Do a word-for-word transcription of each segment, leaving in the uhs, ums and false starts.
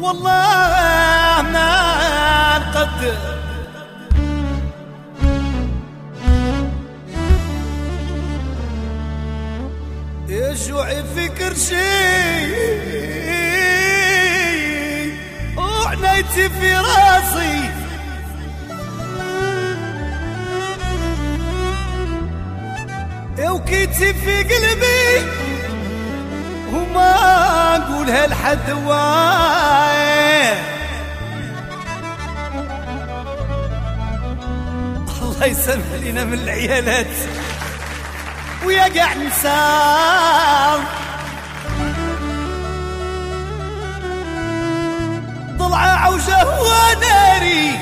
والله ما نقدر يجوع فكر شي وعنايتي في راسي وكيتي في قلبي وما نقولها لحد واي. الله يسمح لنا من العيالات ويا قاع نسام ضلعة عوجة وناري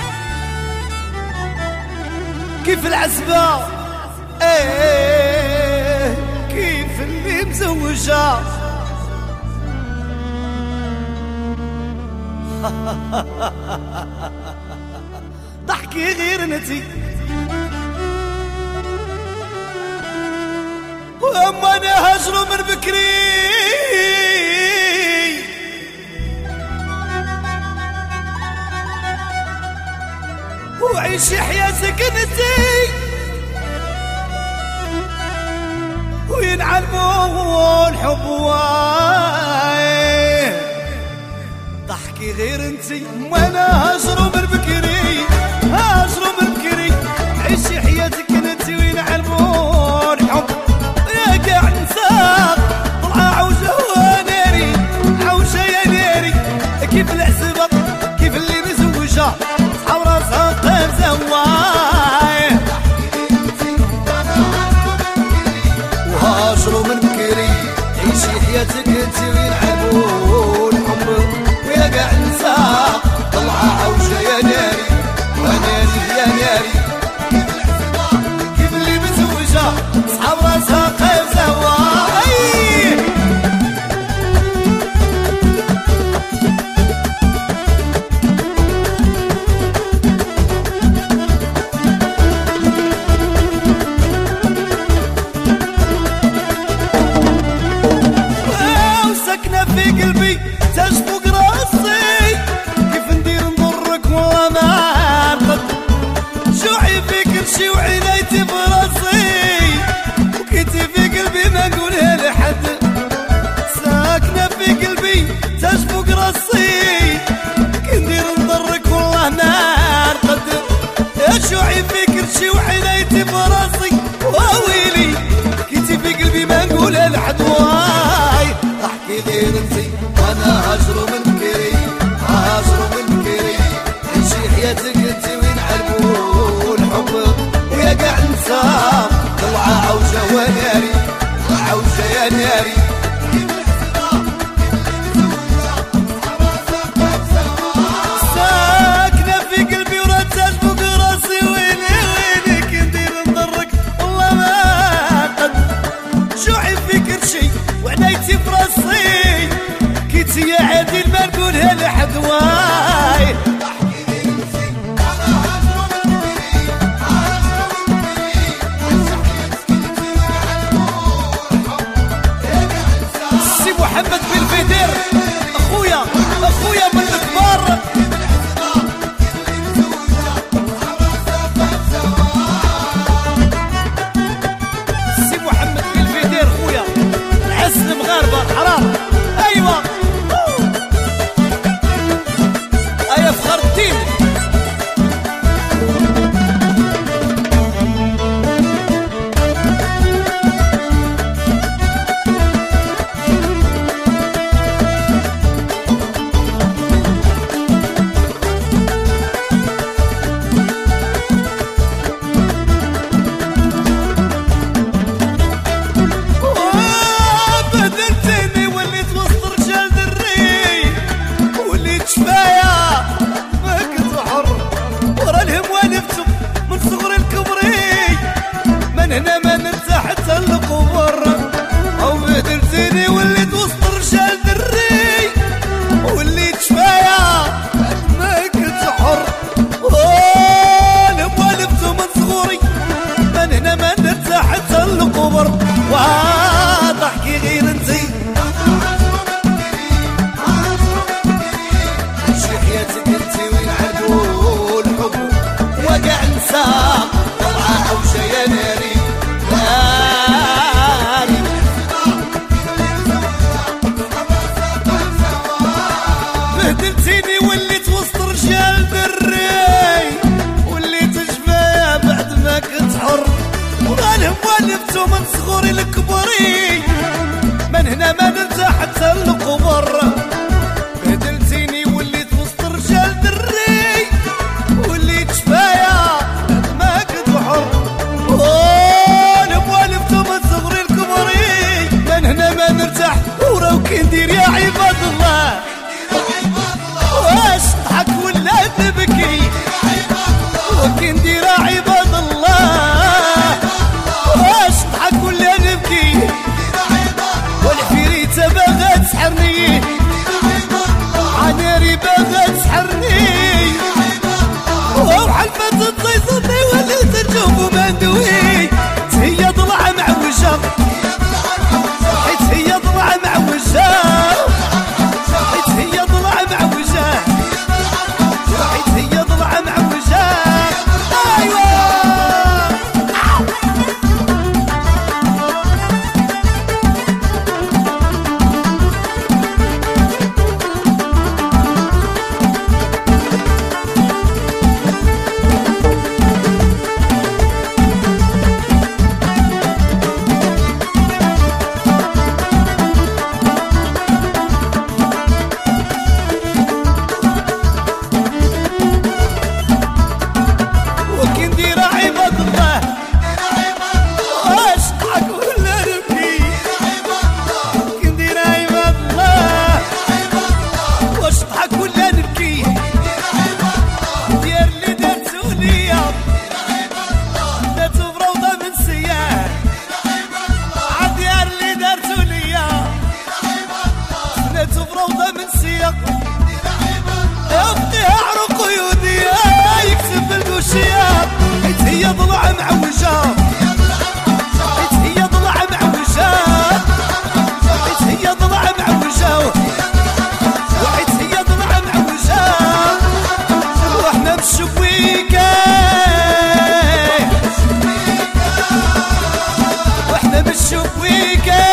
كيف العزبة ايه كيف اللي مزوجة ضحكي غير نتي واما انا هاجروا من بكري وعيشي حياتك انتي وينعلموا الحب واي. ضحكي غير انتي وانا هاجروا من بكري هاجروا من بكري عيشي حياتك انتي وينعلموا الحب يا قاع نساق طلعة عوجة وناري عوجة يا ناري كيف العزبة كيف اللي مزوجة صحاب راسها طيب زواي. وهاجروا من بكري عيشي حياتك انتي وينعلموا الحب ويا قاع نساق طلعة عوجة يا ناري وناري يا ناري كيف اللي مزوجة صحاب راسها طيب زواي. وسكنة في قلبي تاج فوق راسي كيف ندير نضرك والله ما نقدر جوعي في كرشي وعنايتي براسي وكيتي في قلبي ما نقولها لحد. ساكنة في قلبي تاج فوق راسي كي ندير نضرك والله ما نقدر جوعي في كرشي وعنايتي براسي واويلي كيتي في قلبي ما نقولها لحد واي. احكي غير انتي وانا هاجروا من بكري هاجروا من بكري عيشي حياتك انتي وينعلموا الحب ويا قاع نسام طلعة عوجة وناري عوجة يا ناري ساكنة في قلبي ورتاج فوق راسي ويني ويني كي ندير نضرك والله ما قد جوعي في كرشي وعنايتي في راسي كيتي يا عادل ما نقولها لحد واي. سي محمد بالفيدير اخويا اخويا من الكبار سي محمد بالفيدير خويا عز المغاربة حرام ايوه ايا فخر الدين بدلتني وليت انتو من صغوري لكبري، من هنا ما نرتاح حتى القبر. بهدلتيني وليت وسط رجال دري، وليت شفايا ما كنت بحر. والف والف انتو من صغري لكبري، من هنا ما نرتاح وراو كي ندير يا عباد الله. واش نضحك ولا نبكي وكي ندير عباد الله؟ واش نضحك ولا نبكي والعفريتة باغا تسحرني، عناري باغا تسحرني، وحلفة تطيصني وليت نشوف وما ندوي. هي ضلع معوجة، حيت هي ضلع معوجة، حيت هي ضلع معوجة، حيت هي ضلع معوجة. ايوا روضة من سياق يبقيها عرق قيودي يكتب بالقوشيات. حيت هي ضلع معوجة، حيت هي ضلع معوجة، حيت هي ضلع معوجة، وحيت هي ضلع معوجة. واحنا بالشبيكة، واحنا بالشبيكة،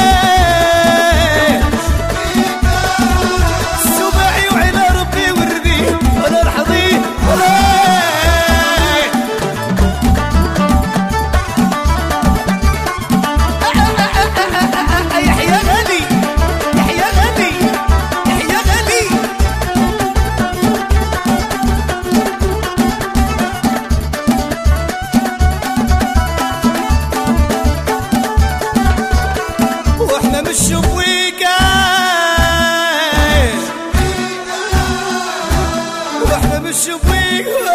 الشبيكة، واحنا بالشبيكة،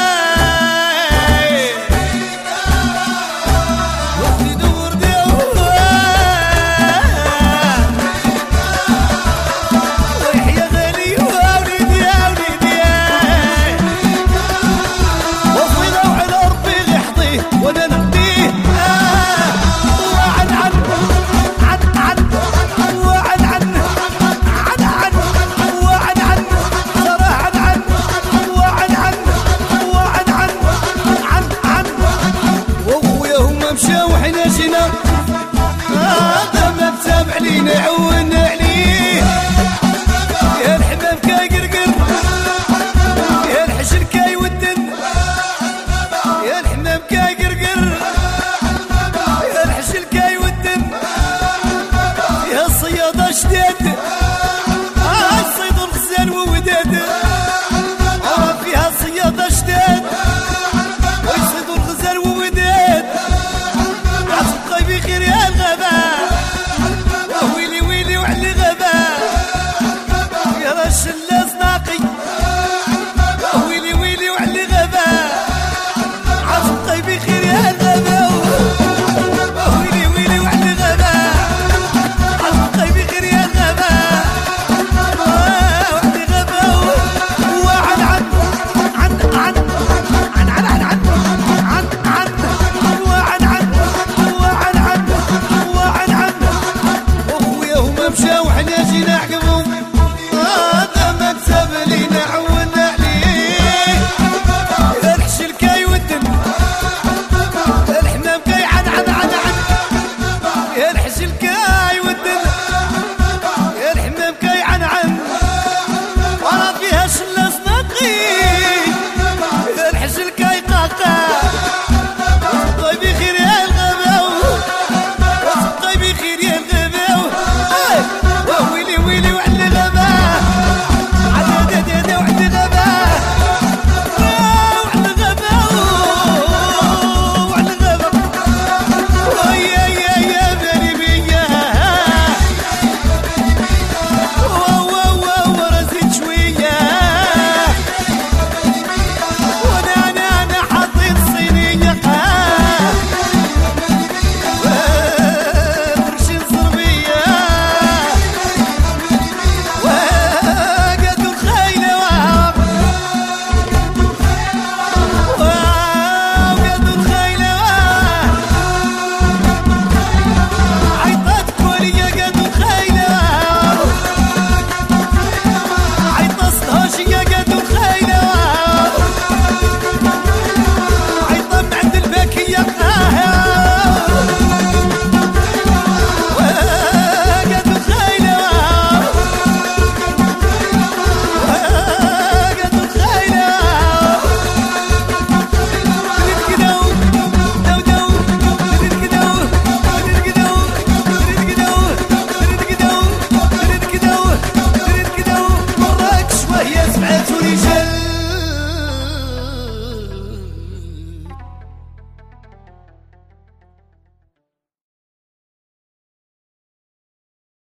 وقتي دور ديوها ويحيى غالي ووليدي يا وليدي، وفينا وعلى ربي يحظيه وانا نحظيه. وعن عن هذا ما متابع لينا يعونا عليه. يا الحمام كاي قرقر، يا الحشر كاي ودن، يا الحمام كاي قرقر، يا الحشر كاي ودن، يا الصيادة شداد.